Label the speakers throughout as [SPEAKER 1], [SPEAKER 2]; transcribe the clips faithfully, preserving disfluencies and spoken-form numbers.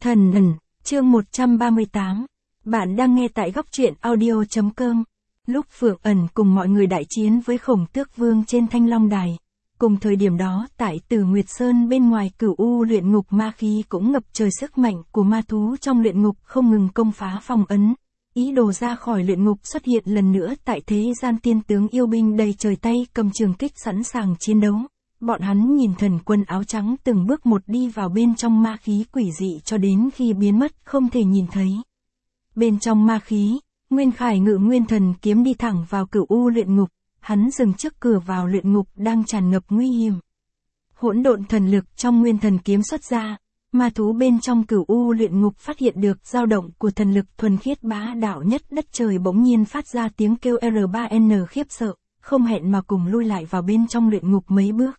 [SPEAKER 1] Thần ẩn, chương một trăm ba mươi tám. Bạn đang nghe tại góc truyện audio chấm com. Lúc Phượng ẩn cùng mọi người đại chiến với Khổng Tước Vương trên Thanh Long Đài. Cùng thời điểm đó tại Tử Nguyệt Sơn bên ngoài Cửu U luyện ngục ma khí cũng ngập trời, sức mạnh của ma thú trong luyện ngục không ngừng công phá phong ấn. Ý đồ ra khỏi luyện ngục xuất hiện lần nữa tại thế gian, tiên tướng yêu binh đầy trời tay cầm trường kích sẵn sàng chiến đấu. Bọn hắn nhìn thần quân áo trắng từng bước một đi vào bên trong ma khí quỷ dị cho đến khi biến mất không thể nhìn thấy. Bên trong ma khí, Nguyên Khải ngự nguyên thần kiếm đi thẳng vào Cửu U luyện ngục, hắn dừng trước cửa vào luyện ngục đang tràn ngập nguy hiểm. Hỗn độn thần lực trong nguyên thần kiếm xuất ra, ma thú bên trong Cửu U luyện ngục phát hiện được dao động của thần lực thuần khiết bá đạo nhất đất trời, bỗng nhiên phát ra tiếng kêu R ba N khiếp sợ, không hẹn mà cùng lui lại vào bên trong luyện ngục mấy bước.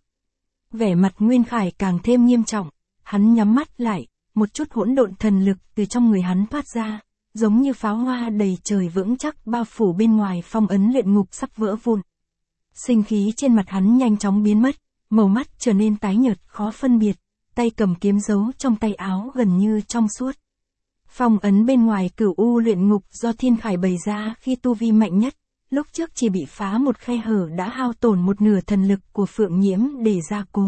[SPEAKER 1] Vẻ mặt Nguyên Khải càng thêm nghiêm trọng, hắn nhắm mắt lại, một chút hỗn độn thần lực từ trong người hắn thoát ra, giống như pháo hoa đầy trời vững chắc bao phủ bên ngoài phong ấn luyện ngục sắp vỡ vụn. Sinh khí trên mặt hắn nhanh chóng biến mất, màu mắt trở nên tái nhợt khó phân biệt, tay cầm kiếm giấu trong tay áo gần như trong suốt. Phong ấn bên ngoài Cửu U luyện ngục do Thiên Khải bày ra khi tu vi mạnh nhất, lúc trước chỉ bị phá một khe hở đã hao tổn một nửa thần lực của Phượng Nhiễm để gia cố.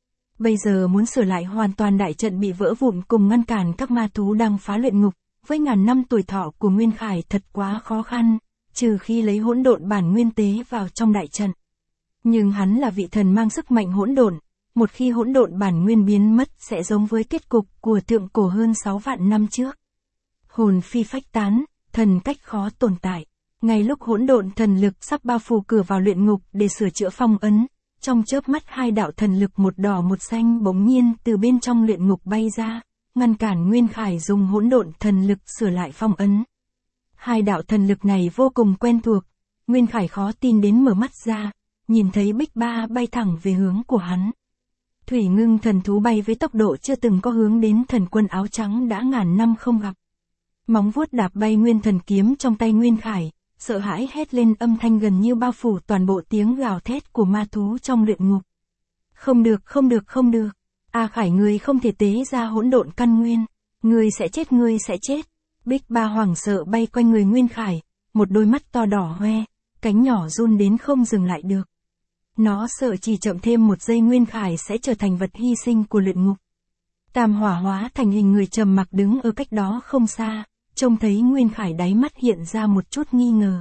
[SPEAKER 1] Bây giờ muốn sửa lại hoàn toàn đại trận bị vỡ vụn cùng ngăn cản các ma thú đang phá luyện ngục, với ngàn năm tuổi thọ của Nguyên Khải thật quá khó khăn, trừ khi lấy hỗn độn bản nguyên tế vào trong đại trận. Nhưng hắn là vị thần mang sức mạnh hỗn độn, một khi hỗn độn bản nguyên biến mất sẽ giống với kết cục của thượng cổ hơn sáu vạn năm trước. Hồn phi phách tán, thần cách khó tồn tại. Ngay lúc hỗn độn thần lực sắp bao phủ cửa vào luyện ngục để sửa chữa phong ấn, trong chớp mắt hai đạo thần lực một đỏ một xanh bỗng nhiên từ bên trong luyện ngục bay ra, ngăn cản Nguyên Khải dùng hỗn độn thần lực sửa lại phong ấn. Hai đạo thần lực này vô cùng quen thuộc, Nguyên Khải khó tin đến mở mắt ra, nhìn thấy Bích Ba bay thẳng về hướng của hắn. Thủy Ngưng thần thú bay với tốc độ chưa từng có hướng đến thần quân áo trắng đã ngàn năm không gặp. Móng vuốt đạp bay nguyên thần kiếm trong tay Nguyên Khải, sợ hãi hét lên, âm thanh gần như bao phủ toàn bộ tiếng gào thét của ma thú trong luyện ngục. Không được, không được, không được. A Khải, ngươi không thể tế ra hỗn độn căn nguyên. Ngươi sẽ chết, ngươi sẽ chết. Bích Ba hoảng sợ bay quanh người Nguyên Khải, một đôi mắt to đỏ hoe, cánh nhỏ run đến không dừng lại được. Nó sợ chỉ chậm thêm một giây Nguyên Khải sẽ trở thành vật hy sinh của luyện ngục. Tam hỏa hóa thành hình người trầm mặc đứng ở cách đó không xa, trông thấy Nguyên Khải đáy mắt hiện ra một chút nghi ngờ.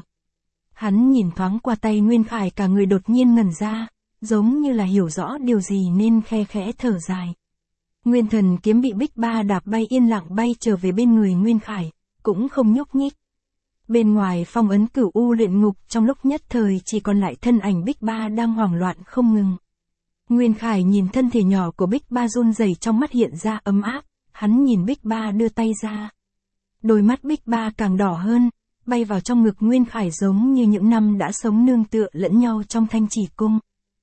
[SPEAKER 1] Hắn nhìn thoáng qua tay Nguyên Khải, cả người đột nhiên ngẩn ra, giống như là hiểu rõ điều gì nên khe khẽ thở dài. Nguyên thần kiếm bị Bích Ba đạp bay yên lặng bay trở về bên người Nguyên Khải, cũng không nhúc nhích. Bên ngoài phong ấn Cửu U luyện ngục trong lúc nhất thời chỉ còn lại thân ảnh Bích Ba đang hoảng loạn không ngừng. Nguyên Khải nhìn thân thể nhỏ của Bích Ba run rẩy, trong mắt hiện ra ấm áp, hắn nhìn Bích Ba đưa tay ra. Đôi mắt Bích Ba càng đỏ hơn, bay vào trong ngực Nguyên Khải giống như những năm đã sống nương tựa lẫn nhau trong Thanh Chỉ Cung.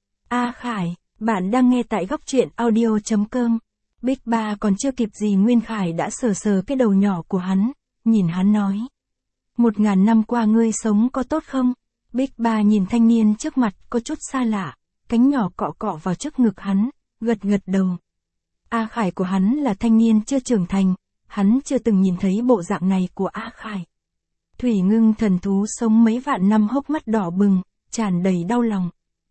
[SPEAKER 1] A Khải, bạn đang nghe tại góc truyện audio chấm com. Bích Ba còn chưa kịp gì Nguyên Khải đã sờ sờ cái đầu nhỏ của hắn, nhìn hắn nói. Một ngàn năm qua ngươi sống có tốt không? Bích Ba nhìn thanh niên trước mặt có chút xa lạ, cánh nhỏ cọ cọ vào trước ngực hắn, gật gật đầu. A Khải của hắn là thanh niên chưa trưởng thành, hắn chưa từng nhìn thấy bộ dạng này của A Khải. Thủy Ngưng thần thú sống mấy vạn năm hốc mắt đỏ bừng, tràn đầy đau lòng.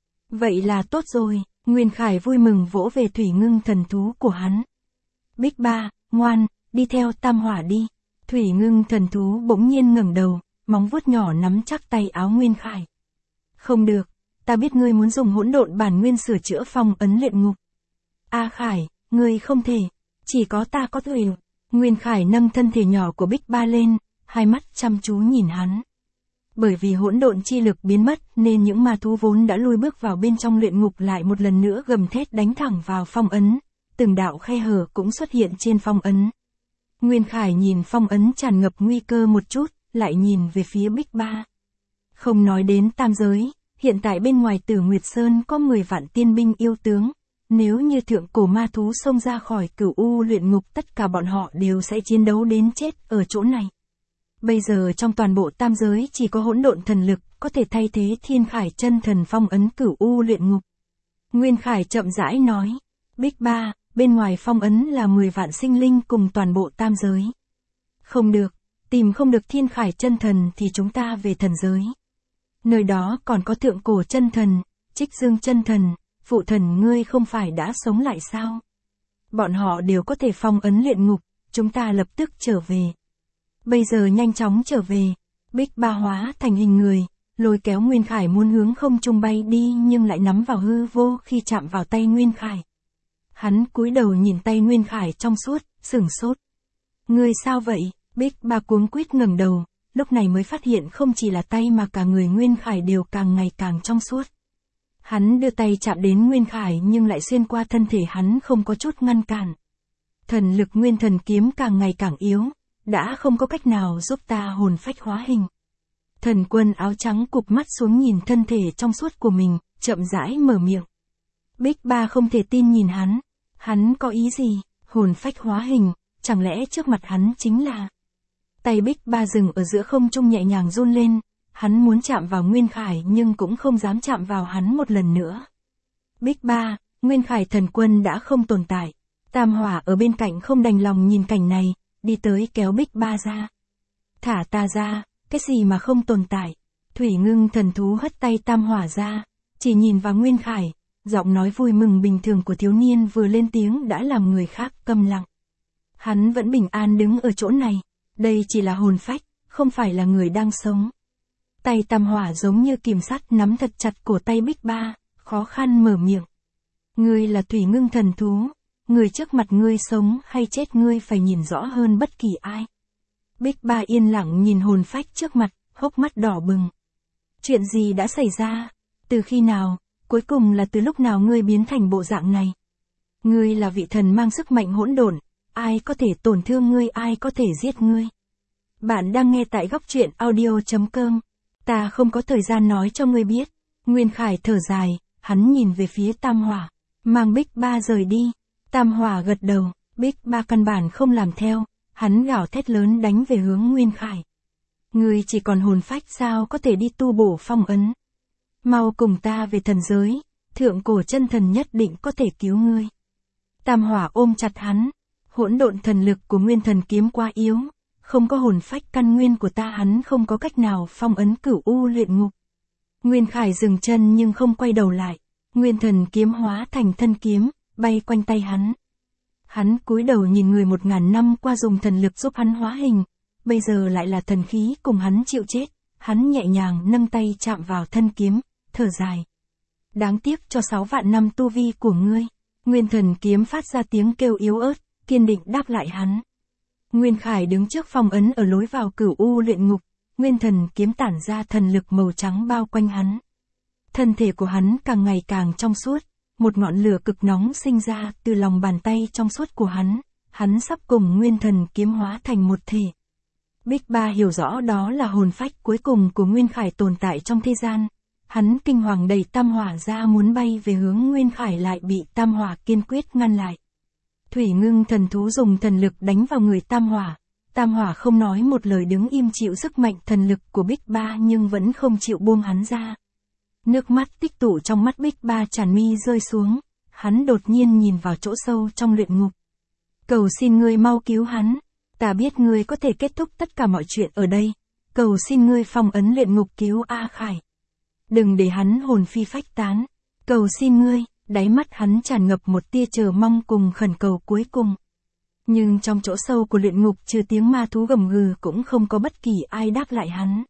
[SPEAKER 1] Vậy là tốt rồi, Nguyên Khải vui mừng vỗ về Thủy Ngưng thần thú của hắn. Bích Ba, ngoan, đi theo Tam Hỏa đi. Thủy Ngưng thần thú bỗng nhiên ngẩng đầu, móng vuốt nhỏ nắm chắc tay áo Nguyên Khải. Không được, ta biết ngươi muốn dùng hỗn độn bản nguyên sửa chữa phong ấn luyện ngục. A Khải, ngươi không thể, chỉ có ta có thể. Nguyên Khải nâng thân thể nhỏ của Bích Ba lên, hai mắt chăm chú nhìn hắn. Bởi vì hỗn độn chi lực biến mất nên những ma thú vốn đã lui bước vào bên trong luyện ngục lại một lần nữa gầm thét đánh thẳng vào phong ấn, từng đạo khe hở cũng xuất hiện trên phong ấn. Nguyên Khải nhìn phong ấn tràn ngập nguy cơ một chút, lại nhìn về phía Bích Ba. Không nói đến tam giới, hiện tại bên ngoài Tử Nguyệt Sơn có mười vạn tiên binh yêu tướng. Nếu như thượng cổ ma thú xông ra khỏi Cửu U luyện ngục, tất cả bọn họ đều sẽ chiến đấu đến chết ở chỗ này. Bây giờ trong toàn bộ tam giới chỉ có hỗn độn thần lực có thể thay thế Thiên Khải chân thần phong ấn Cửu U luyện ngục. Nguyên Khải chậm rãi nói, Bích Ba, bên ngoài phong ấn là mười vạn sinh linh cùng toàn bộ tam giới. Không được, tìm không được thiên khải chân thần thì chúng ta về thần giới. Nơi đó còn có thượng cổ chân thần, Trích Dương chân thần, phụ thần ngươi không phải đã sống lại sao? Bọn họ đều có thể phong ấn luyện ngục, chúng ta lập tức trở về. Bây giờ nhanh chóng trở về. Bích Ba hóa thành hình người, lôi kéo Nguyên Khải muốn hướng không trung bay đi nhưng lại nắm vào hư vô khi chạm vào tay Nguyên Khải. Hắn cúi đầu nhìn tay Nguyên Khải trong suốt, sửng sốt. Ngươi sao vậy? Bích Ba cuống quýt ngẩng đầu, lúc này mới phát hiện không chỉ là tay mà cả người Nguyên Khải đều càng ngày càng trong suốt. Hắn đưa tay chạm đến Nguyên Khải nhưng lại xuyên qua thân thể hắn không có chút ngăn cản. Thần lực Nguyên Thần kiếm càng ngày càng yếu, đã không có cách nào giúp ta hồn phách hóa hình. Thần quân áo trắng cụp mắt xuống nhìn thân thể trong suốt của mình, chậm rãi mở miệng. Bích Ba không thể tin nhìn hắn. Hắn có ý gì? Hồn phách hóa hình, chẳng lẽ trước mặt hắn chính là... Tay Bích Ba dừng ở giữa không trung nhẹ nhàng run lên, hắn muốn chạm vào Nguyên Khải nhưng cũng không dám chạm vào hắn một lần nữa. Bích Ba, Nguyên Khải thần quân đã không tồn tại. Tam Hỏa ở bên cạnh không đành lòng nhìn cảnh này, đi tới kéo Bích Ba ra. Thả ta ra, cái gì mà không tồn tại? Thủy Ngưng thần thú hất tay Tam Hỏa ra, chỉ nhìn vào Nguyên Khải, giọng nói vui mừng bình thường của thiếu niên vừa lên tiếng đã làm người khác câm lặng. Hắn vẫn bình an đứng ở chỗ này, đây chỉ là hồn phách, không phải là người đang sống. Tay Tam Hỏa giống như kìm sắt nắm thật chặt cổ tay Bích Ba, khó khăn mở miệng. Ngươi là Thủy Ngưng thần thú, người trước mặt ngươi sống hay chết ngươi phải nhìn rõ hơn bất kỳ ai. Bích Ba yên lặng nhìn hồn phách trước mặt, hốc mắt đỏ bừng. Chuyện gì đã xảy ra? Từ khi nào? Cuối cùng là từ lúc nào ngươi biến thành bộ dạng này? Ngươi là vị thần mang sức mạnh hỗn độn, ai có thể tổn thương ngươi, ai có thể giết ngươi? Bạn đang nghe tại góc truyện audio chấm com. Ta không có thời gian nói cho ngươi biết. Nguyên Khải thở dài, hắn nhìn về phía Tam Hỏa, mang Bích Ba rời đi. Tam Hỏa gật đầu, Bích Ba căn bản không làm theo, hắn gào thét lớn đánh về hướng Nguyên Khải. Ngươi chỉ còn hồn phách sao có thể đi tu bổ phong ấn? Mau cùng ta về thần giới, thượng cổ chân thần nhất định có thể cứu ngươi. Tam Hỏa ôm chặt hắn, hỗn độn thần lực của Nguyên Thần kiếm quá yếu, không có hồn phách căn nguyên của ta hắn không có cách nào phong ấn Cửu U luyện ngục. Nguyên Khải dừng chân nhưng không quay đầu lại, Nguyên Thần kiếm hóa thành thân kiếm, bay quanh tay hắn. Hắn cúi đầu nhìn người một ngàn năm qua dùng thần lực giúp hắn hóa hình, bây giờ lại là thần khí cùng hắn chịu chết, hắn nhẹ nhàng nâng tay chạm vào thân kiếm, thở dài. Đáng tiếc cho sáu vạn năm tu vi của ngươi. Nguyên Thần kiếm phát ra tiếng kêu yếu ớt, kiên định đáp lại hắn. Nguyên Khải đứng trước phong ấn ở lối vào Cửu U luyện ngục, Nguyên Thần kiếm tản ra thần lực màu trắng bao quanh hắn. Thân thể của hắn càng ngày càng trong suốt, một ngọn lửa cực nóng sinh ra từ lòng bàn tay trong suốt của hắn, hắn sắp cùng Nguyên Thần kiếm hóa thành một thể. Bích Ba hiểu rõ đó là hồn phách cuối cùng của Nguyên Khải tồn tại trong thế gian. Hắn kinh hoàng đẩy Tam Hỏa ra muốn bay về hướng Nguyên Khải lại bị Tam Hỏa kiên quyết ngăn lại. Thủy Ngưng thần thú dùng thần lực đánh vào người Tam Hỏa. Tam Hỏa không nói một lời đứng im chịu sức mạnh thần lực của Bích Ba nhưng vẫn không chịu buông hắn ra. Nước mắt tích tụ trong mắt Bích Ba tràn mi rơi xuống, hắn đột nhiên nhìn vào chỗ sâu trong luyện ngục. Cầu xin ngươi mau cứu hắn, ta biết ngươi có thể kết thúc tất cả mọi chuyện ở đây, cầu xin ngươi phong ấn luyện ngục cứu A Khải. Đừng để hắn hồn phi phách tán, cầu xin ngươi, đáy mắt hắn tràn ngập một tia chờ mong cùng khẩn cầu cuối cùng. Nhưng trong chỗ sâu của luyện ngục trừ tiếng ma thú gầm gừ cũng không có bất kỳ ai đáp lại hắn.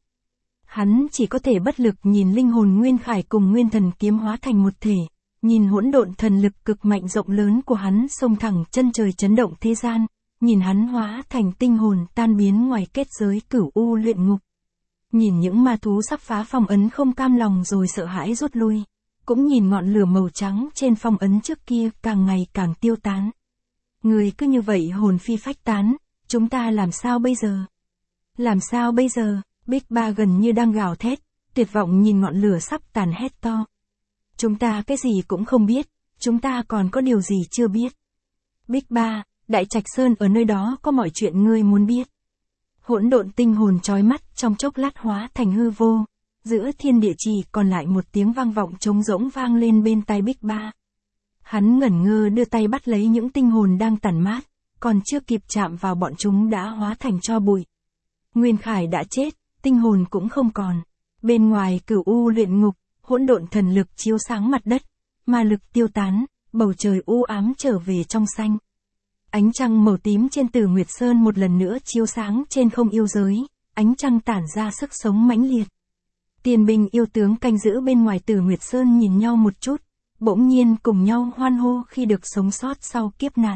[SPEAKER 1] Hắn chỉ có thể bất lực nhìn linh hồn Nguyên Khải cùng Nguyên Thần kiếm hóa thành một thể, nhìn hỗn độn thần lực cực mạnh rộng lớn của hắn xông thẳng chân trời chấn động thế gian, nhìn hắn hóa thành tinh hồn tan biến ngoài kết giới Cửu U luyện ngục. Nhìn những ma thú sắp phá phong ấn không cam lòng rồi sợ hãi rút lui, cũng nhìn ngọn lửa màu trắng trên phong ấn trước kia càng ngày càng tiêu tán. Người cứ như vậy hồn phi phách tán, chúng ta làm sao bây giờ? Làm sao bây giờ? Bích Ba gần như đang gào thét, tuyệt vọng nhìn ngọn lửa sắp tàn hét to. Chúng ta cái gì cũng không biết, chúng ta còn có điều gì chưa biết. Bích Ba, Đại Trạch Sơn ở nơi đó có mọi chuyện ngươi muốn biết. Hỗn độn tinh hồn chói mắt trong chốc lát hóa thành hư vô, giữa thiên địa chỉ còn lại một tiếng vang vọng trống rỗng vang lên bên tai Bích Ba. Hắn ngẩn ngơ đưa tay bắt lấy những tinh hồn đang tản mát, còn chưa kịp chạm vào bọn chúng đã hóa thành tro bụi. Nguyên Khải đã chết, tinh hồn cũng không còn. Bên ngoài Cửu U luyện ngục, hỗn độn thần lực chiếu sáng mặt đất, ma lực tiêu tán, bầu trời u ám trở về trong xanh. Ánh trăng màu tím trên Tử Nguyệt Sơn một lần nữa chiếu sáng trên không yêu giới, ánh trăng tản ra sức sống mãnh liệt. Tiền binh yêu tướng canh giữ bên ngoài Tử Nguyệt Sơn nhìn nhau một chút, bỗng nhiên cùng nhau hoan hô khi được sống sót sau kiếp nạn.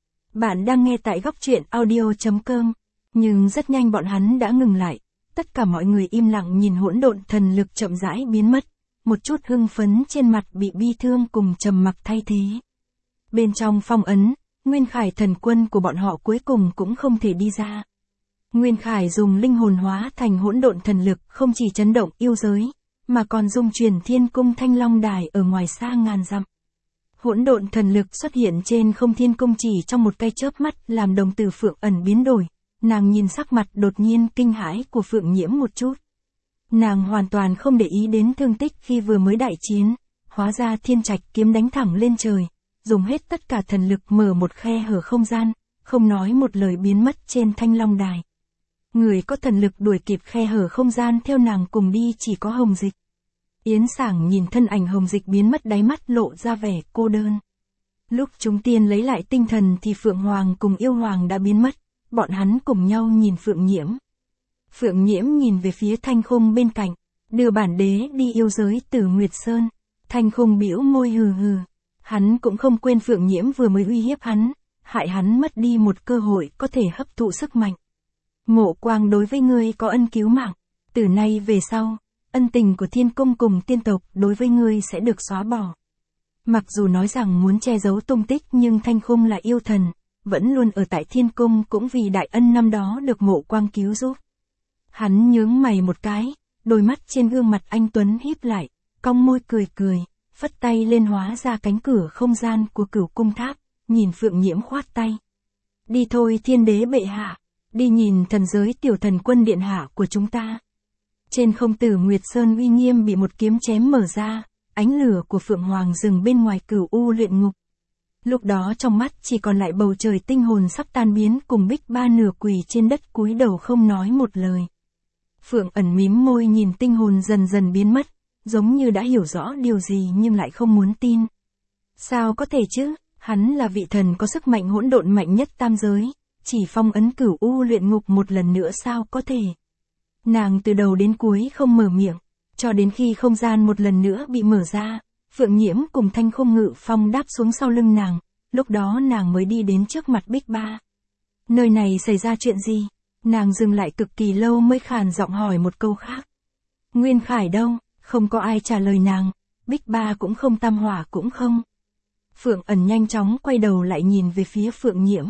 [SPEAKER 1] Bạn đang nghe tại góc truyện audio chấm com, nhưng rất nhanh bọn hắn đã ngừng lại, tất cả mọi người im lặng nhìn hỗn độn thần lực chậm rãi biến mất, một chút hưng phấn trên mặt bị bi thương cùng trầm mặc thay thế. Bên trong phong ấn, Nguyên Khải thần quân của bọn họ cuối cùng cũng không thể đi ra. Nguyên Khải dùng linh hồn hóa thành hỗn độn thần lực không chỉ chấn động yêu giới, mà còn dung chuyển thiên cung Thanh Long Đài ở ngoài xa ngàn dặm. Hỗn độn thần lực xuất hiện trên không thiên cung chỉ trong một cái chớp mắt làm đồng tử Phượng Ẩn biến đổi, nàng nhìn sắc mặt đột nhiên kinh hãi của Phượng Nhiễm một chút. Nàng hoàn toàn không để ý đến thương tích khi vừa mới đại chiến, hóa ra thiên trạch kiếm đánh thẳng lên trời, dùng hết tất cả thần lực mở một khe hở không gian, không nói một lời biến mất trên Thanh Long Đài. Người có thần lực đuổi kịp khe hở không gian theo nàng cùng đi chỉ có Hồng Dịch. Yến Sảng nhìn thân ảnh Hồng Dịch biến mất đáy mắt lộ ra vẻ cô đơn. Lúc chúng tiên lấy lại tinh thần thì Phượng Hoàng cùng Yêu Hoàng đã biến mất, bọn hắn cùng nhau nhìn Phượng Nhiễm. Phượng Nhiễm nhìn về phía Thanh Khung bên cạnh, đưa bản đế đi yêu giới Tử Nguyệt Sơn. Thanh Khung bĩu môi hừ hừ, hắn cũng không quên Phượng Nhiễm vừa mới uy hiếp hắn, hại hắn mất đi một cơ hội có thể hấp thụ sức mạnh. Ngộ Quang đối với ngươi có ân cứu mạng, từ nay về sau, ân tình của thiên cung cùng tiên tộc đối với ngươi sẽ được xóa bỏ. Mặc dù nói rằng muốn che giấu tung tích nhưng Thanh Khung là yêu thần, vẫn luôn ở tại thiên cung cũng vì đại ân năm đó được Ngộ Quang cứu giúp. Hắn nhướng mày một cái, đôi mắt trên gương mặt anh tuấn híp lại, cong môi cười cười, phất tay lên hóa ra cánh cửa không gian của Cửu Cung Tháp, nhìn Phượng Nhiễm khoát tay. Đi thôi thiên đế bệ hạ, đi nhìn thần giới tiểu thần quân điện hạ của chúng ta. Trên không Tử Nguyệt Sơn uy nghiêm bị một kiếm chém mở ra, ánh lửa của Phượng Hoàng dừng bên ngoài Cửu U luyện ngục. Lúc đó trong mắt chỉ còn lại bầu trời tinh hồn sắp tan biến cùng Bích Ba nửa quỳ trên đất cúi đầu không nói một lời. Phượng Ẩn mím môi nhìn tinh hồn dần dần biến mất, giống như đã hiểu rõ điều gì nhưng lại không muốn tin. Sao có thể chứ, hắn là vị thần có sức mạnh hỗn độn mạnh nhất tam giới, chỉ phong ấn Cửu U luyện ngục một lần nữa sao có thể. Nàng từ đầu đến cuối không mở miệng, cho đến khi không gian một lần nữa bị mở ra, Phượng Nhiễm cùng Thanh Khung ngự phong đáp xuống sau lưng nàng, lúc đó nàng mới đi đến trước mặt Bích Ba. Nơi này xảy ra chuyện gì? Nàng dừng lại cực kỳ lâu mới khàn giọng hỏi một câu khác. Nguyên Khải đâu? Không có ai trả lời nàng, Bích Ba cũng không, Tam Hỏa cũng không. Phượng Ẩn nhanh chóng quay đầu lại nhìn về phía Phượng Nhiễm.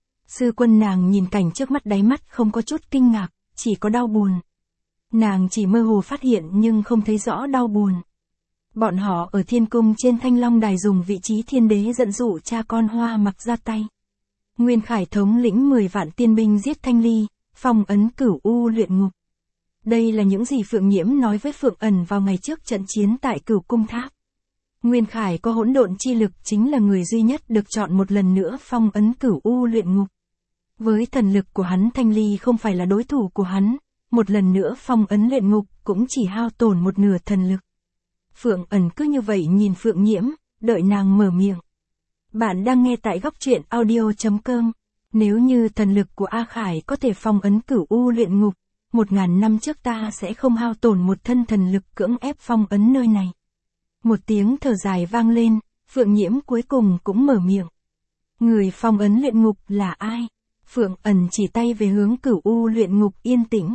[SPEAKER 1] Sư quân nàng nhìn cảnh trước mắt đáy mắt không có chút kinh ngạc, chỉ có đau buồn. Nàng chỉ mơ hồ phát hiện nhưng không thấy rõ đau buồn. Bọn họ ở thiên cung trên Thanh Long Đài dùng vị trí thiên đế dẫn dụ cha con Hoa Mặc ra tay. Nguyên Khải thống lĩnh mười vạn tiên binh giết Thanh Ly, phong ấn Cửu U luyện ngục. Đây là những gì Phượng Nhiễm nói với Phượng Ẩn vào ngày trước trận chiến tại Cửu Cung Tháp. Nguyên Khải có hỗn độn chi lực chính là người duy nhất được chọn một lần nữa phong ấn Cửu U luyện ngục. Với thần lực của hắn Thanh Ly không phải là đối thủ của hắn, một lần nữa phong ấn luyện ngục cũng chỉ hao tổn một nửa thần lực. Phượng Ẩn cứ như vậy nhìn Phượng Nhiễm, đợi nàng mở miệng. Bạn đang nghe tại góc truyện audio chấm com. Nếu như thần lực của A Khải có thể phong ấn Cửu U luyện ngục, một ngàn năm trước ta sẽ không hao tổn một thân thần lực cưỡng ép phong ấn nơi này. Một tiếng thở dài vang lên, Phượng Nhiễm cuối cùng cũng mở miệng. Người phong ấn luyện ngục là ai? Phượng Ẩn chỉ tay về hướng Cửu U luyện ngục yên tĩnh.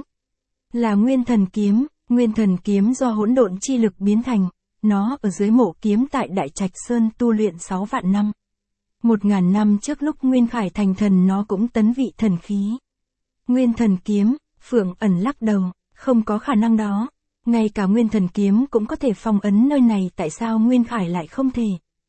[SPEAKER 1] Là Nguyên Thần Kiếm, Nguyên Thần Kiếm do hỗn độn chi lực biến thành, nó ở dưới mộ kiếm tại Đại Trạch Sơn tu luyện sáu vạn năm. Một ngàn năm trước lúc Nguyên Khải thành thần nó cũng tấn vị thần khí. Nguyên Thần Kiếm, Phượng Ẩn lắc đầu, không có khả năng đó. Ngay cả Nguyên Thần Kiếm cũng có thể phong ấn nơi này, tại sao Nguyên Khải lại không thể?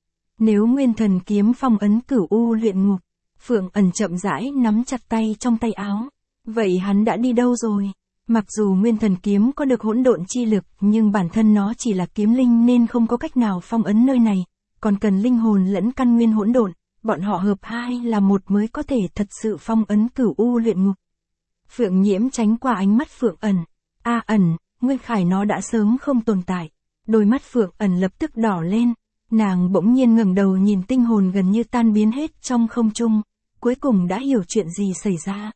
[SPEAKER 1] Nếu Nguyên Thần Kiếm phong ấn Cửu U luyện ngục, Phượng Ẩn chậm rãi nắm chặt tay trong tay áo. Vậy hắn đã đi đâu rồi? Mặc dù Nguyên Thần Kiếm có được hỗn độn chi lực nhưng bản thân nó chỉ là kiếm linh nên không có cách nào phong ấn nơi này. còn cần linh hồn lẫn căn nguyên hỗn độn, bọn họ hợp hai là một mới có thể thật sự phong ấn Cửu U luyện ngục. Phượng Nhiễm tránh qua ánh mắt Phượng Ẩn. A Ẩn, Nguyên Khải nó đã sớm không tồn tại. Đôi mắt Phượng Ẩn lập tức đỏ lên, nàng bỗng nhiên ngẩng đầu nhìn tinh hồn gần như tan biến hết trong không trung, cuối cùng đã hiểu chuyện gì xảy ra.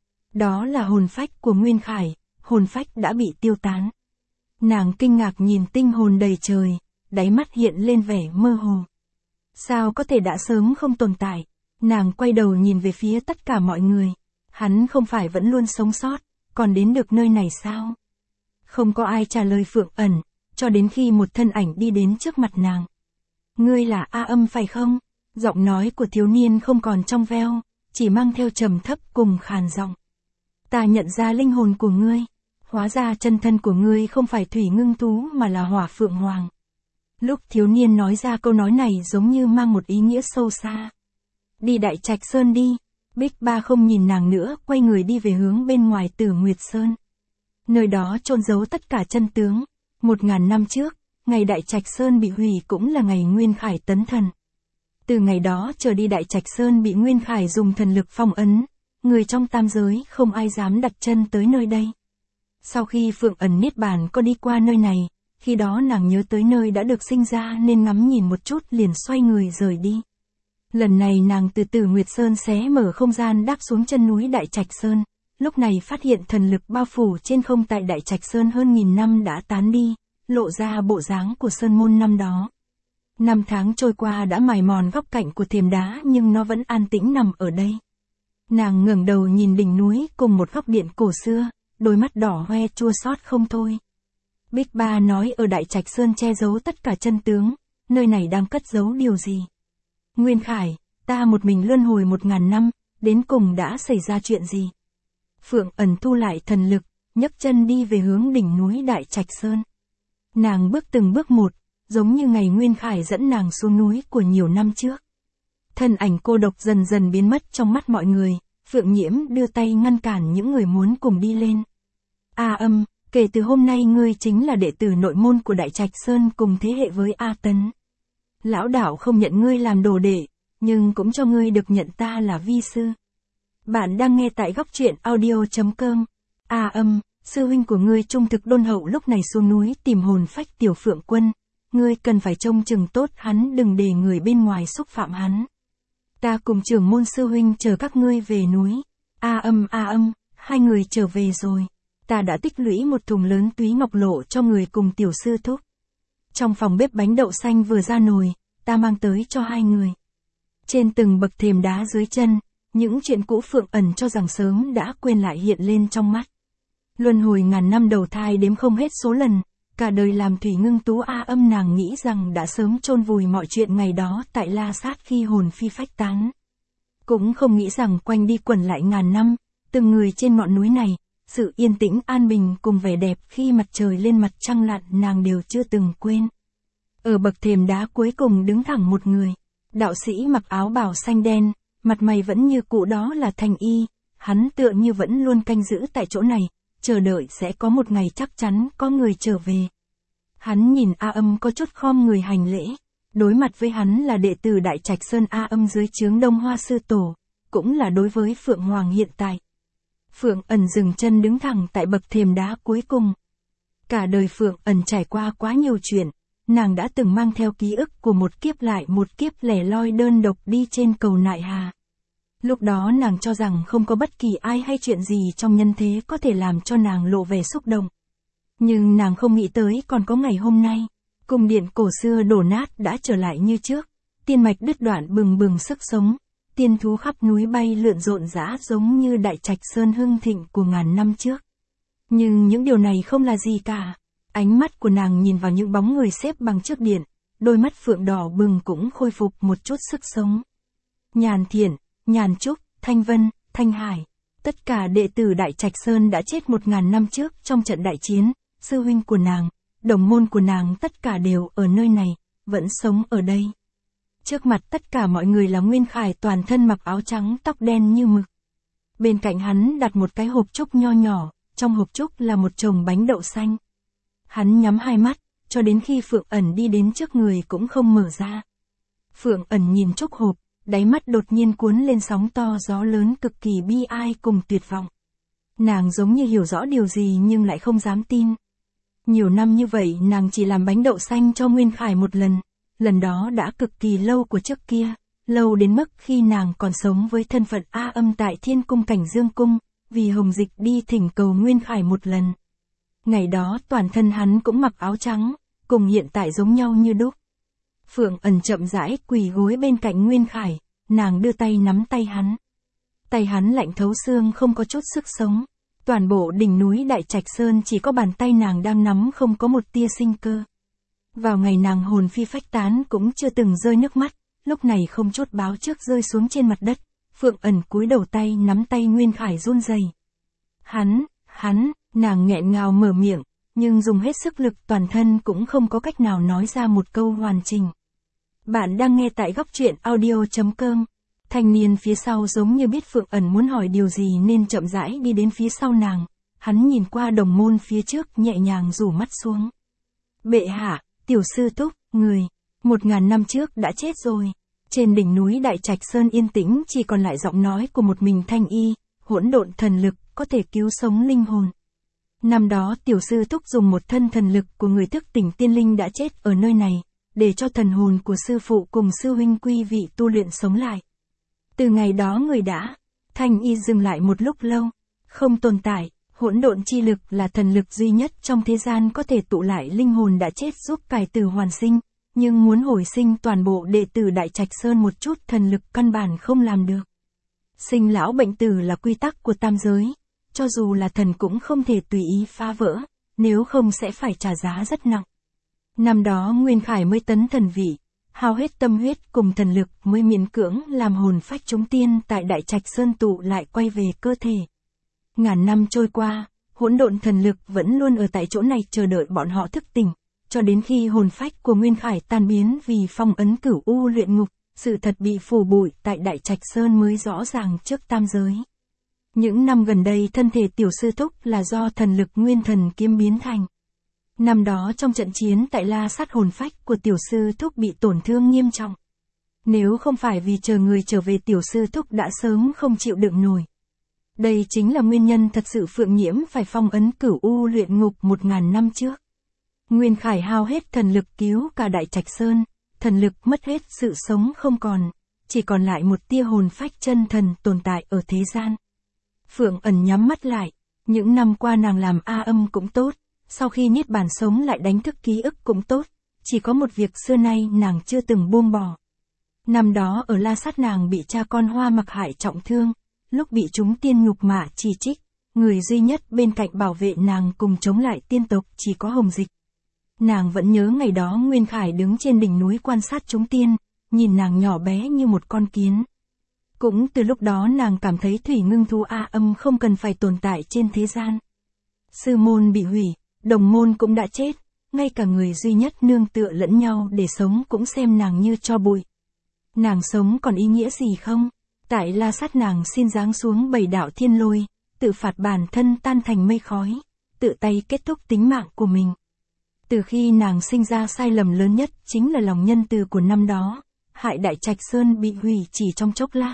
[SPEAKER 1] Đó là hồn phách của Nguyên Khải, hồn phách đã bị tiêu tán. Nàng kinh ngạc nhìn tinh hồn đầy trời, đáy mắt hiện lên vẻ mơ hồ. Sao có thể đã sớm không tồn tại? Nàng quay đầu nhìn về phía tất cả mọi người. Hắn không phải vẫn luôn sống sót, còn đến được nơi này sao? Không có ai trả lời Phượng Ẩn, cho đến khi một thân ảnh đi đến trước mặt nàng. Ngươi là A Âm phải không? Giọng nói của thiếu niên không còn trong veo, chỉ mang theo trầm thấp cùng khàn giọng. Ta nhận ra linh hồn của ngươi. Hóa ra chân thân của ngươi không phải Thủy Ngưng Tú mà là Hỏa Phượng Hoàng. Lúc thiếu niên nói ra câu nói này giống như mang một ý nghĩa sâu xa. Đi Đại Trạch Sơn đi. Bích Ba không nhìn nàng nữa, quay người đi về hướng bên ngoài Tử Nguyệt Sơn. Nơi đó chôn giấu tất cả chân tướng. Một ngàn năm trước, ngày Đại Trạch Sơn bị hủy cũng là ngày Nguyên Khải tấn thần. Từ ngày đó trở đi Đại Trạch Sơn bị Nguyên Khải dùng thần lực phong ấn. Người trong tam giới không ai dám đặt chân tới nơi đây. Sau khi Phượng Ẩn niết bàn có đi qua nơi này, khi đó nàng nhớ tới nơi đã được sinh ra nên ngắm nhìn một chút liền xoay người rời đi. Lần này nàng từ Tử Nguyệt Sơn xé mở không gian đáp xuống chân núi Đại Trạch Sơn, lúc này phát hiện thần lực bao phủ trên không tại Đại Trạch Sơn hơn nghìn năm đã tán đi, lộ ra bộ dáng của Sơn Môn năm đó. Năm tháng trôi qua đã mài mòn góc cạnh của thềm đá nhưng nó vẫn an tĩnh nằm ở đây. Nàng ngẩng đầu nhìn đỉnh núi cùng một góc điện cổ xưa, đôi mắt đỏ hoe chua xót không thôi. Bích Ba nói ở Đại Trạch Sơn che giấu tất cả chân tướng, nơi này đang cất giấu điều gì? Nguyên Khải, ta một mình luân hồi một ngàn năm, đến cùng đã xảy ra chuyện gì? Phượng Ẩn thu lại thần lực, nhấc chân đi về hướng đỉnh núi Đại Trạch Sơn. Nàng bước từng bước một, giống như ngày Nguyên Khải dẫn nàng xuống núi của nhiều năm trước. Thân ảnh cô độc dần dần biến mất trong mắt mọi người, Phượng Nhiễm đưa tay ngăn cản những người muốn cùng đi lên. A Âm, kể từ hôm nay ngươi chính là đệ tử nội môn của Đại Trạch Sơn cùng thế hệ với A Tấn. Lão đạo không nhận ngươi làm đồ đệ, nhưng cũng cho ngươi được nhận ta là vi sư. Bạn đang nghe tại góc truyện audio chấm com. A Âm, sư huynh của ngươi trung thực đôn hậu lúc này xuống núi tìm hồn phách Tiểu Phượng Quân, ngươi cần phải trông chừng tốt hắn đừng để người bên ngoài xúc phạm hắn. Ta cùng trưởng môn sư huynh chờ các ngươi về núi. A Âm A Âm, hai người trở về rồi. Ta đã tích lũy một thùng lớn túy ngọc lộ cho người cùng tiểu sư thúc. Trong phòng bếp bánh đậu xanh vừa ra nồi, ta mang tới cho hai người. Trên từng bậc thềm đá dưới chân, những chuyện cũ Phượng Ẩn cho rằng sớm đã quên lại hiện lên trong mắt. Luân hồi ngàn năm đầu thai đếm không hết số lần, cả đời làm Thủy Ngưng Tú A Âm nàng nghĩ rằng đã sớm chôn vùi mọi chuyện ngày đó tại La Sát khi hồn phi phách tán. Cũng không nghĩ rằng quanh đi quẩn lại ngàn năm, từng người trên ngọn núi này, sự yên tĩnh an bình cùng vẻ đẹp khi mặt trời lên mặt trăng lặn nàng đều chưa từng quên. Ở bậc thềm đá cuối cùng đứng thẳng một người, đạo sĩ mặc áo bào xanh đen, mặt mày vẫn như cũ đó là Thành Y, hắn tựa như vẫn luôn canh giữ tại chỗ này, chờ đợi sẽ có một ngày chắc chắn có người trở về. Hắn nhìn A Âm có chút khom người hành lễ, đối mặt với hắn là đệ tử Đại Trạch Sơn A Âm dưới trướng Đông Hoa Sư Tổ, cũng là đối với Phượng Hoàng hiện tại. Phượng Ẩn dừng chân đứng thẳng tại bậc thềm đá cuối cùng. Cả đời Phượng Ẩn trải qua quá nhiều chuyện, nàng đã từng mang theo ký ức của một kiếp lại một kiếp lẻ loi đơn độc đi trên cầu Nại Hà. Lúc đó nàng cho rằng không có bất kỳ ai hay chuyện gì trong nhân thế có thể làm cho nàng lộ vẻ xúc động. Nhưng nàng không nghĩ tới còn có ngày hôm nay, cung điện cổ xưa đổ nát đã trở lại như trước, tiên mạch đứt đoạn bừng bừng sức sống, tiên thú khắp núi bay lượn rộn rã giống như Đại Trạch Sơn hưng thịnh của ngàn năm trước. Nhưng những điều này không là gì cả. Ánh mắt của nàng nhìn vào những bóng người xếp bằng trước điện, đôi mắt phượng đỏ bừng cũng khôi phục một chút sức sống. Nhàn Thiện, Nhàn Trúc, Thanh Vân, Thanh Hải, tất cả đệ tử Đại Trạch Sơn đã chết một ngàn năm trước trong trận đại chiến, sư huynh của nàng, đồng môn của nàng tất cả đều ở nơi này, vẫn sống ở đây. Trước mặt tất cả mọi người là Nguyên Khải toàn thân mặc áo trắng tóc đen như mực. Bên cạnh hắn đặt một cái hộp trúc nho nhỏ, trong hộp trúc là một chồng bánh đậu xanh. Hắn nhắm hai mắt, cho đến khi Phượng Ẩn đi đến trước người cũng không mở ra. Phượng Ẩn nhìn trúc hộp, đáy mắt đột nhiên cuốn lên sóng to gió lớn cực kỳ bi ai cùng tuyệt vọng. Nàng giống như hiểu rõ điều gì nhưng lại không dám tin. Nhiều năm như vậy nàng chỉ làm bánh đậu xanh cho Nguyên Khải một lần, lần đó đã cực kỳ lâu của trước kia, lâu đến mức khi nàng còn sống với thân phận A Âm tại Thiên Cung Cảnh Dương Cung, vì Hồng Dịch đi thỉnh cầu Nguyên Khải một lần. Ngày đó toàn thân hắn cũng mặc áo trắng, cùng hiện tại giống nhau như đúc. Phượng Ẩn chậm rãi quỳ gối bên cạnh Nguyên Khải, nàng đưa tay nắm tay hắn. Tay hắn lạnh thấu xương không có chút sức sống. Toàn bộ đỉnh núi Đại Trạch Sơn chỉ có bàn tay nàng đang nắm không có một tia sinh cơ. Vào ngày nàng hồn phi phách tán cũng chưa từng rơi nước mắt, lúc này không chút báo trước rơi xuống trên mặt đất. Phượng Ẩn cúi đầu tay nắm tay Nguyên Khải run rẩy. Hắn, hắn, nàng nghẹn ngào mở miệng, nhưng dùng hết sức lực toàn thân cũng không có cách nào nói ra một câu hoàn chỉnh. Bạn đang nghe tại góc truyện audio chấm com. Thanh niên phía sau giống như biết Phượng Ẩn muốn hỏi điều gì nên chậm rãi đi đến phía sau nàng. Hắn nhìn qua đồng môn phía trước nhẹ nhàng rủ mắt xuống. Bệ hạ, tiểu sư thúc, người, một ngàn năm trước đã chết rồi. Trên đỉnh núi Đại Trạch Sơn yên tĩnh chỉ còn lại giọng nói của một mình Thanh Y, hỗn độn thần lực, có thể cứu sống linh hồn. Năm đó tiểu sư thúc dùng một thân thần lực của người thức tỉnh tiên linh đã chết ở nơi này, để cho thần hồn của sư phụ cùng sư huynh quy vị tu luyện sống lại. Từ ngày đó người đã, Thanh Y dừng lại một lúc lâu, không tồn tại, hỗn độn chi lực là thần lực duy nhất trong thế gian có thể tụ lại linh hồn đã chết giúp cải tử hoàn sinh, nhưng muốn hồi sinh toàn bộ đệ tử Đại Trạch Sơn một chút thần lực căn bản không làm được. Sinh lão bệnh tử là quy tắc của tam giới, cho dù là thần cũng không thể tùy ý phá vỡ, nếu không sẽ phải trả giá rất nặng. Năm đó Nguyên Khải mới tấn thần vị, hao hết tâm huyết cùng thần lực mới miễn cưỡng làm hồn phách chúng tiên tại Đại Trạch Sơn tụ lại quay về cơ thể. Ngàn năm trôi qua, hỗn độn thần lực vẫn luôn ở tại chỗ này chờ đợi bọn họ thức tỉnh, cho đến khi hồn phách của Nguyên Khải tan biến vì phong ấn cửu u luyện ngục, sự thật bị phủ bụi tại Đại Trạch Sơn mới rõ ràng trước tam giới. Những năm gần đây thân thể tiểu sư thúc là do thần lực nguyên thần kiếm biến thành. Năm đó trong trận chiến tại La Sát hồn phách của tiểu sư thúc bị tổn thương nghiêm trọng. Nếu không phải vì chờ người trở về tiểu sư thúc đã sớm không chịu đựng nổi. Đây chính là nguyên nhân thật sự Phượng Nhiễm phải phong ấn cửu u luyện ngục một ngàn năm trước. Nguyên Khải hao hết thần lực cứu cả Đại Trạch Sơn, thần lực mất hết sự sống không còn, chỉ còn lại một tia hồn phách chân thần tồn tại ở thế gian. Phượng Ẩn nhắm mắt lại, những năm qua nàng làm A Âm cũng tốt, sau khi niết bàn sống lại đánh thức ký ức cũng tốt, chỉ có một việc xưa nay nàng chưa từng buông bỏ. Năm đó ở La Sát nàng bị cha con Hoa Mặc hại trọng thương, lúc bị chúng tiên nhục mạ chỉ trích, người duy nhất bên cạnh bảo vệ nàng cùng chống lại tiên tộc chỉ có Hồng Dịch. Nàng vẫn nhớ ngày đó Nguyên Khải đứng trên đỉnh núi quan sát chúng tiên, nhìn nàng nhỏ bé như một con kiến. Cũng từ lúc đó nàng cảm thấy thủy ngưng thú A Âm không cần phải tồn tại trên thế gian. Sư môn bị hủy, đồng môn cũng đã chết, ngay cả người duy nhất nương tựa lẫn nhau để sống cũng xem nàng như tro bụi. Nàng sống còn ý nghĩa gì không? Tại La Sát nàng xin giáng xuống bảy đạo thiên lôi, tự phạt bản thân tan thành mây khói, tự tay kết thúc tính mạng của mình. Từ khi nàng sinh ra sai lầm lớn nhất chính là lòng nhân từ của năm đó, hại Đại Trạch Sơn bị hủy chỉ trong chốc lát.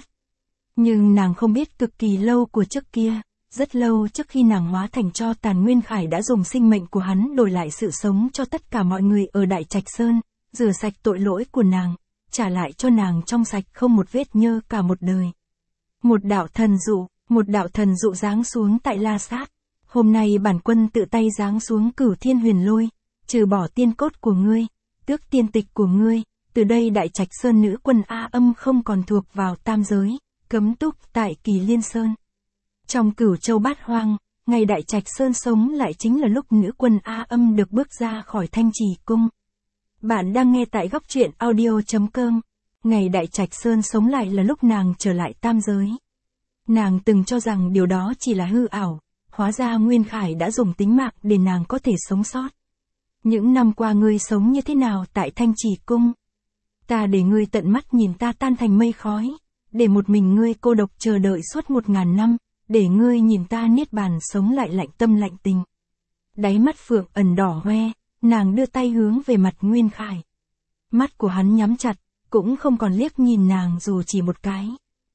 [SPEAKER 1] Nhưng nàng không biết cực kỳ lâu của trước kia, rất lâu trước khi nàng hóa thành tro tàn Nguyên Khải đã dùng sinh mệnh của hắn đổi lại sự sống cho tất cả mọi người ở Đại Trạch Sơn, rửa sạch tội lỗi của nàng, trả lại cho nàng trong sạch không một vết nhơ cả một đời. Một đạo thần dụ, một đạo thần dụ giáng xuống tại La Sát. Hôm nay bản quân tự tay giáng xuống Cửu Thiên Huyền Lôi, trừ bỏ tiên cốt của ngươi, tước tiên tịch của ngươi, từ đây Đại Trạch Sơn nữ quân A Âm không còn thuộc vào tam giới, cấm túc tại Kỳ Liên Sơn. Trong Cửu Châu Bát Hoang, ngày Đại Trạch Sơn sống lại chính là lúc nữ quân A Âm được bước ra khỏi Thanh Trì Cung. Bạn đang nghe tại góc truyện audio chấm com. Ngày Đại Trạch Sơn sống lại là lúc nàng trở lại tam giới. Nàng từng cho rằng điều đó chỉ là hư ảo, hóa ra Nguyên Khải đã dùng tính mạng để nàng có thể sống sót. Những năm qua ngươi sống như thế nào tại Thanh Trì Cung? Ta để ngươi tận mắt nhìn ta tan thành mây khói, để một mình ngươi cô độc chờ đợi suốt một ngàn năm, để ngươi nhìn ta niết bàn sống lại lạnh tâm lạnh tình. Đáy mắt Phượng Ẩn đỏ hoe, nàng đưa tay hướng về mặt Nguyên Khải. Mắt của hắn nhắm chặt, cũng không còn liếc nhìn nàng dù chỉ một cái.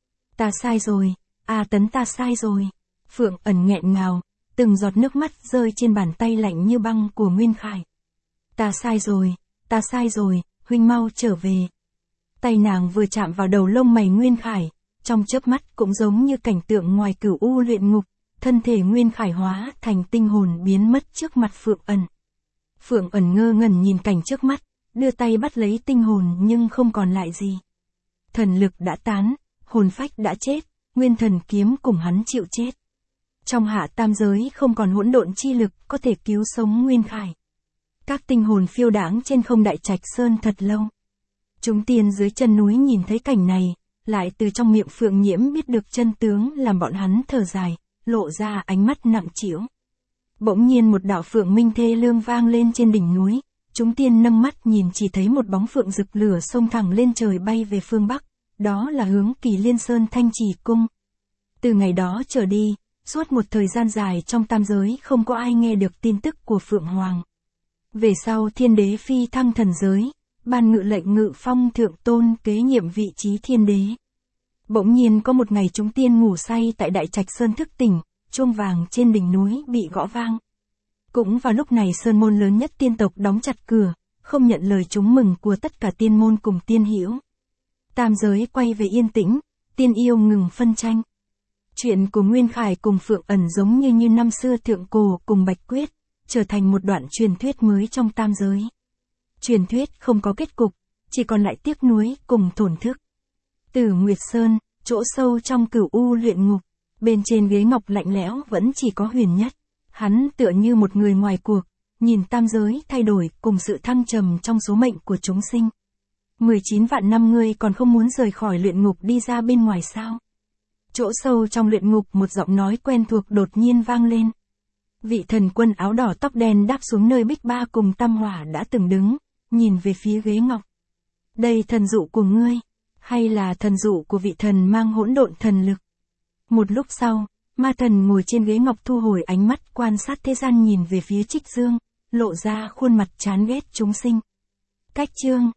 [SPEAKER 1] Ta sai rồi, A Tấn ta sai rồi. Phượng Ẩn nghẹn ngào, từng giọt nước mắt rơi trên bàn tay lạnh như băng của Nguyên Khải. Ta sai rồi, ta sai rồi, huynh mau trở về. Tay nàng vừa chạm vào đầu lông mày Nguyên Khải, trong chớp mắt cũng giống như cảnh tượng ngoài Cửu U luyện ngục, thân thể Nguyên Khải hóa thành tinh hồn biến mất trước mặt Phượng Ẩn. Phượng Ẩn ngơ ngẩn nhìn cảnh trước mắt, đưa tay bắt lấy tinh hồn nhưng không còn lại gì. Thần lực đã tán, hồn phách đã chết, nguyên thần kiếm cùng hắn chịu chết. Trong hạ tam giới không còn hỗn độn chi lực có thể cứu sống Nguyên Khải. Các tinh hồn phiêu đãng trên không Đại Trạch Sơn thật lâu. Chúng tiên dưới chân núi nhìn thấy cảnh này, lại từ trong miệng Phượng Nhiễm biết được chân tướng làm bọn hắn thở dài, lộ ra ánh mắt nặng trĩu. Bỗng nhiên một đạo phượng minh thê lương vang lên trên đỉnh núi, chúng tiên nâng mắt nhìn chỉ thấy một bóng phượng rực lửa xông thẳng lên trời bay về phương Bắc, đó là hướng Kỳ Liên Sơn Thanh Trì Cung. Từ ngày đó trở đi, suốt một thời gian dài trong tam giới không có ai nghe được tin tức của Phượng Hoàng. Về sau Thiên Đế phi thăng thần giới, ban ngự lệnh Ngự Phong Thượng Tôn kế nhiệm vị trí Thiên Đế. Bỗng nhiên có một ngày chúng tiên ngủ say tại Đại Trạch Sơn thức tỉnh, chuông vàng trên đỉnh núi bị gõ vang. Cũng vào lúc này sơn môn lớn nhất tiên tộc đóng chặt cửa, không nhận lời chúng mừng của tất cả tiên môn cùng tiên hữu. Tam giới quay về yên tĩnh, tiên yêu ngừng phân tranh. Chuyện của Nguyên Khải cùng Phượng Ẩn giống như như năm xưa Thượng Cổ cùng Bạch Quyết, trở thành một đoạn truyền thuyết mới trong tam giới. Truyền thuyết không có kết cục, chỉ còn lại tiếc nuối cùng thổn thức. Từ Nguyệt Sơn, chỗ sâu trong Cửu U luyện ngục, bên trên ghế ngọc lạnh lẽo vẫn chỉ có Huyền Nhất. Hắn tựa như một người ngoài cuộc, nhìn tam giới thay đổi cùng sự thăng trầm trong số mệnh của chúng sinh. mười chín vạn năm ngươi còn không muốn rời khỏi luyện ngục đi ra bên ngoài sao? Chỗ sâu trong luyện ngục một giọng nói quen thuộc đột nhiên vang lên. Vị thần quân áo đỏ tóc đen đáp xuống nơi Bích Ba cùng Tam Hỏa đã từng đứng, nhìn về phía ghế ngọc. Đây thần dụ của ngươi, hay là thần dụ của vị thần mang hỗn độn thần lực? Một lúc sau, ma thần ngồi trên ghế ngọc thu hồi ánh mắt quan sát thế gian nhìn về phía Trích Dương, lộ ra khuôn mặt chán ghét chúng sinh. Cách chương